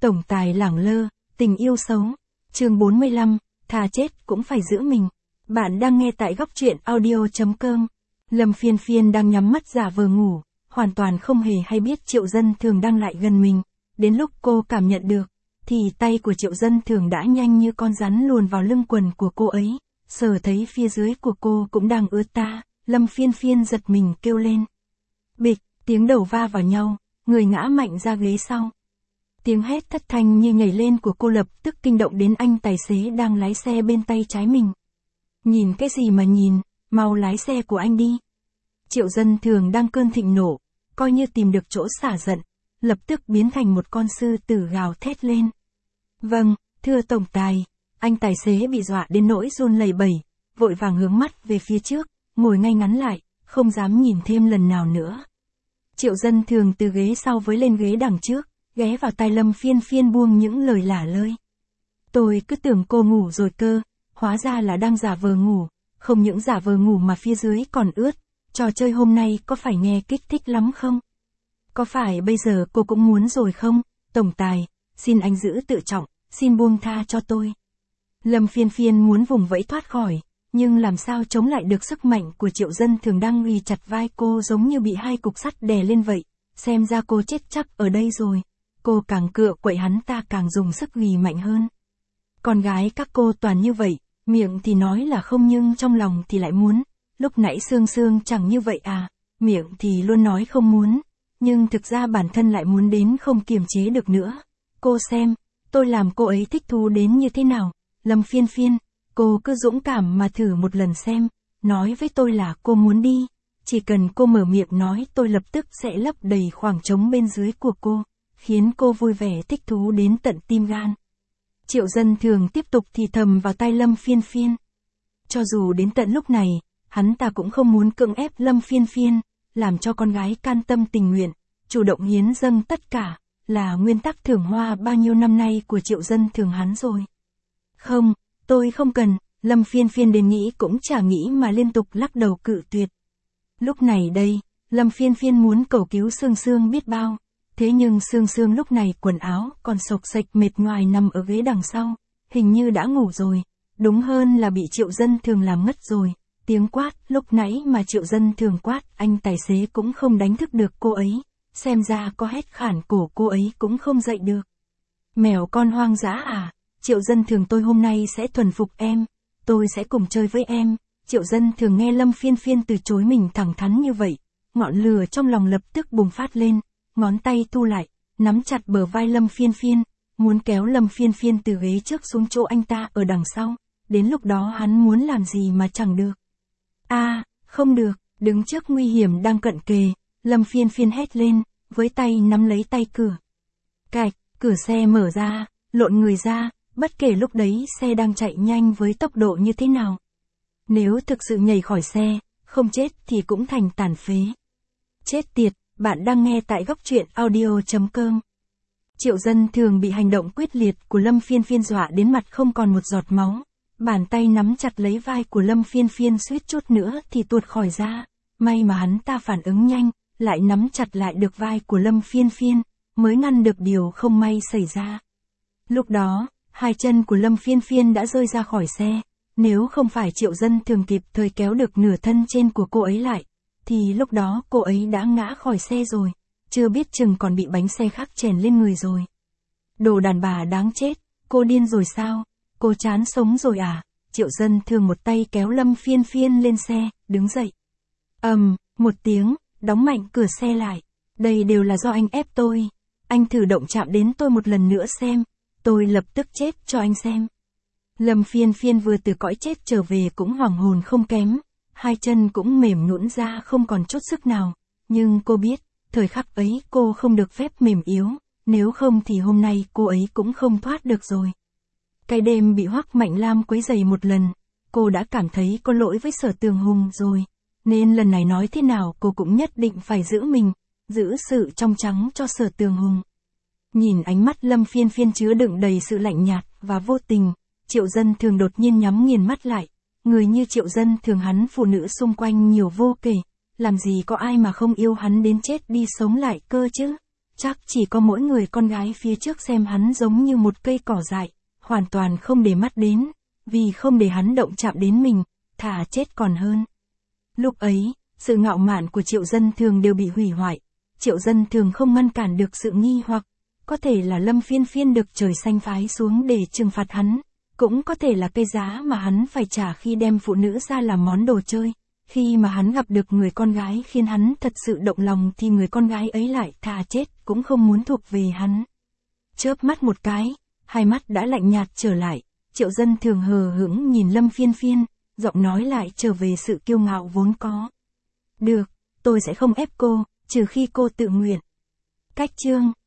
Tổng tài lẳng lơ, tình yêu xấu. Chương 45, thà chết cũng phải giữ mình. Bạn đang nghe tại góc truyện audio.com. Lâm Phiên Phiên đang nhắm mắt giả vờ ngủ, hoàn toàn không hề hay biết Triệu Dân Thường đang lại gần mình. Đến lúc cô cảm nhận được, thì tay của Triệu Dân Thường đã nhanh như con rắn luồn vào lưng quần của cô ấy, sờ thấy phía dưới của cô cũng đang ướt ta. Lâm Phiên Phiên giật mình kêu lên. Bịch, tiếng đầu va vào nhau, người ngã mạnh ra ghế sau. Tiếng hét thất thanh như nhảy lên của cô lập tức kinh động đến anh tài xế đang lái xe bên tay trái mình. Nhìn cái gì mà nhìn, mau lái xe của anh đi. Triệu Dân Thường đang cơn thịnh nộ, coi như tìm được chỗ xả giận, lập tức biến thành một con sư tử gào thét lên. Vâng, thưa tổng tài. Anh tài xế bị dọa đến nỗi run lẩy bẩy, vội vàng hướng mắt về phía trước, ngồi ngay ngắn lại, không dám nhìn thêm lần nào nữa. Triệu Dân Thường từ ghế sau với lên ghế đằng trước, ghé vào tai Lâm Phiên Phiên buông những lời lả lơi. Tôi cứ tưởng cô ngủ rồi cơ, hóa ra là đang giả vờ ngủ, không những giả vờ ngủ mà phía dưới còn ướt. Trò chơi hôm nay có phải nghe kích thích lắm không? Có phải bây giờ cô cũng muốn rồi không? Tổng tài, xin anh giữ tự trọng, xin buông tha cho tôi. Lâm Phiên Phiên muốn vùng vẫy thoát khỏi, nhưng làm sao chống lại được sức mạnh của Triệu Dân Thường đang ghi chặt vai cô giống như bị hai cục sắt đè lên vậy. Xem ra cô chết chắc ở đây rồi. Cô càng cựa quậy hắn ta càng dùng sức ghi mạnh hơn. Con gái các cô toàn như vậy, miệng thì nói là không nhưng trong lòng thì lại muốn. Lúc nãy Sương Sương chẳng như vậy à, miệng thì luôn nói không muốn, nhưng thực ra bản thân lại muốn đến không kiềm chế được nữa. Cô xem, tôi làm cô ấy thích thú đến như thế nào. Lâm Phiên Phiên, cô cứ dũng cảm mà thử một lần xem, nói với tôi là cô muốn đi. Chỉ cần cô mở miệng nói tôi lập tức sẽ lấp đầy khoảng trống bên dưới của cô, khiến cô vui vẻ thích thú đến tận tim gan. Triệu Dân Thường tiếp tục thì thầm vào tai Lâm Phiên Phiên. Cho dù đến tận lúc này, hắn ta cũng không muốn cưỡng ép Lâm Phiên Phiên, làm cho con gái can tâm tình nguyện, chủ động hiến dâng tất cả, là nguyên tắc thưởng hoa bao nhiêu năm nay của Triệu Dân Thường hắn rồi. Không, tôi không cần. Lâm Phiên Phiên đến nghĩ cũng chả nghĩ mà liên tục lắc đầu cự tuyệt. Lúc này đây, Lâm Phiên Phiên muốn cầu cứu Sương Sương biết bao. Thế nhưng Sương Sương lúc này quần áo còn xộc xệch mệt nhoài nằm ở ghế đằng sau, hình như đã ngủ rồi, đúng hơn là bị Triệu Dân Thường làm ngất rồi. Tiếng quát lúc nãy mà Triệu Dân Thường quát, anh tài xế cũng không đánh thức được cô ấy, xem ra có hét khản cổ cô ấy cũng không dậy được. Mèo con hoang dã à, Triệu Dân Thường tôi hôm nay sẽ thuần phục em, tôi sẽ cùng chơi với em. Triệu Dân Thường nghe Lâm Phiên Phiên từ chối mình thẳng thắn như vậy, ngọn lửa trong lòng lập tức bùng phát lên, ngón tay thu lại, nắm chặt bờ vai Lâm Phiên Phiên, muốn kéo Lâm Phiên Phiên từ ghế trước xuống chỗ anh ta ở đằng sau, đến lúc đó hắn muốn làm gì mà chẳng được. Không được, đứng trước nguy hiểm đang cận kề, Lâm Phiên Phiên hét lên, với tay nắm lấy tay cửa. Cạch, cửa xe mở ra, lộn người ra, bất kể lúc đấy xe đang chạy nhanh với tốc độ như thế nào. Nếu thực sự nhảy khỏi xe, không chết thì cũng thành tàn phế. Chết tiệt, bạn đang nghe tại góc truyện audio.com. Triệu Dân Thường bị hành động quyết liệt của Lâm Phiên Phiên dọa đến mặt không còn một giọt máu. Bàn tay nắm chặt lấy vai của Lâm Phiên Phiên suýt chút nữa thì tuột khỏi ra. May mà hắn ta phản ứng nhanh, lại nắm chặt lại được vai của Lâm Phiên Phiên, mới ngăn được điều không may xảy ra. Lúc đó, hai chân của Lâm Phiên Phiên đã rơi ra khỏi xe. Nếu không phải Triệu Dân Thường kịp thời kéo được nửa thân trên của cô ấy lại, thì lúc đó cô ấy đã ngã khỏi xe rồi, chưa biết chừng còn bị bánh xe khác chèn lên người rồi. Đồ đàn bà đáng chết, cô điên rồi sao? Cô chán sống rồi à? Triệu Dân Thường một tay kéo Lâm Phiên Phiên lên xe, đứng dậy. Một tiếng, đóng mạnh cửa xe lại. Đây đều là do anh ép tôi. Anh thử động chạm đến tôi một lần nữa xem. Tôi lập tức chết cho anh xem. Lâm Phiên Phiên vừa từ cõi chết trở về cũng hoảng hồn không kém. Hai chân cũng mềm nhũn ra không còn chút sức nào. Nhưng cô biết, thời khắc ấy cô không được phép mềm yếu. Nếu không thì hôm nay cô ấy cũng không thoát được rồi. Cái đêm bị Hoắc Mạnh Lam quấy rầy một lần, cô đã cảm thấy có lỗi với Sở Tường Hùng rồi, nên lần này nói thế nào cô cũng nhất định phải giữ mình, giữ sự trong trắng cho Sở Tường Hùng. Nhìn ánh mắt Lâm Phiên Phiên chứa đựng đầy sự lạnh nhạt và vô tình, Triệu Dân Thường đột nhiên nhắm nghiền mắt lại. Người như Triệu Dân Thường hắn phụ nữ xung quanh nhiều vô kể, làm gì có ai mà không yêu hắn đến chết đi sống lại cơ chứ. Chắc chỉ có mỗi người con gái phía trước xem hắn giống như một cây cỏ dại, hoàn toàn không để mắt đến, vì không để hắn động chạm đến mình, thà chết còn hơn. Lúc ấy, sự ngạo mạn của Triệu Dân Thường đều bị hủy hoại. Triệu Dân Thường không ngăn cản được sự nghi hoặc, có thể là Lâm Phiên Phiên được trời xanh phái xuống để trừng phạt hắn, cũng có thể là cái giá mà hắn phải trả khi đem phụ nữ ra làm món đồ chơi. Khi mà hắn gặp được người con gái khiến hắn thật sự động lòng thì người con gái ấy lại thà chết cũng không muốn thuộc về hắn. Chớp mắt một cái, hai mắt đã lạnh nhạt trở lại, Triệu Dân Thường hờ hững nhìn Lâm Phiên Phiên, giọng nói lại trở về sự kiêu ngạo vốn có. Được, tôi sẽ không ép cô, trừ khi cô tự nguyện. Cách chương